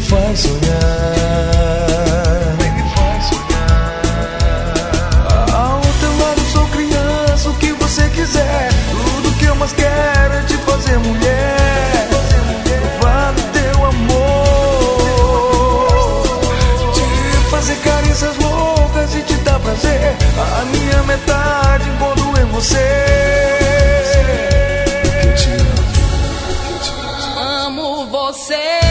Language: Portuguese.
faz sonhar. Ao teu lado sou criança, o que você quiser. Tudo que eu mais quero é te fazer mulher. Provar do teu amor, te fazer carícias loucas e te dar prazer. A minha metade encontro em você. Amo você.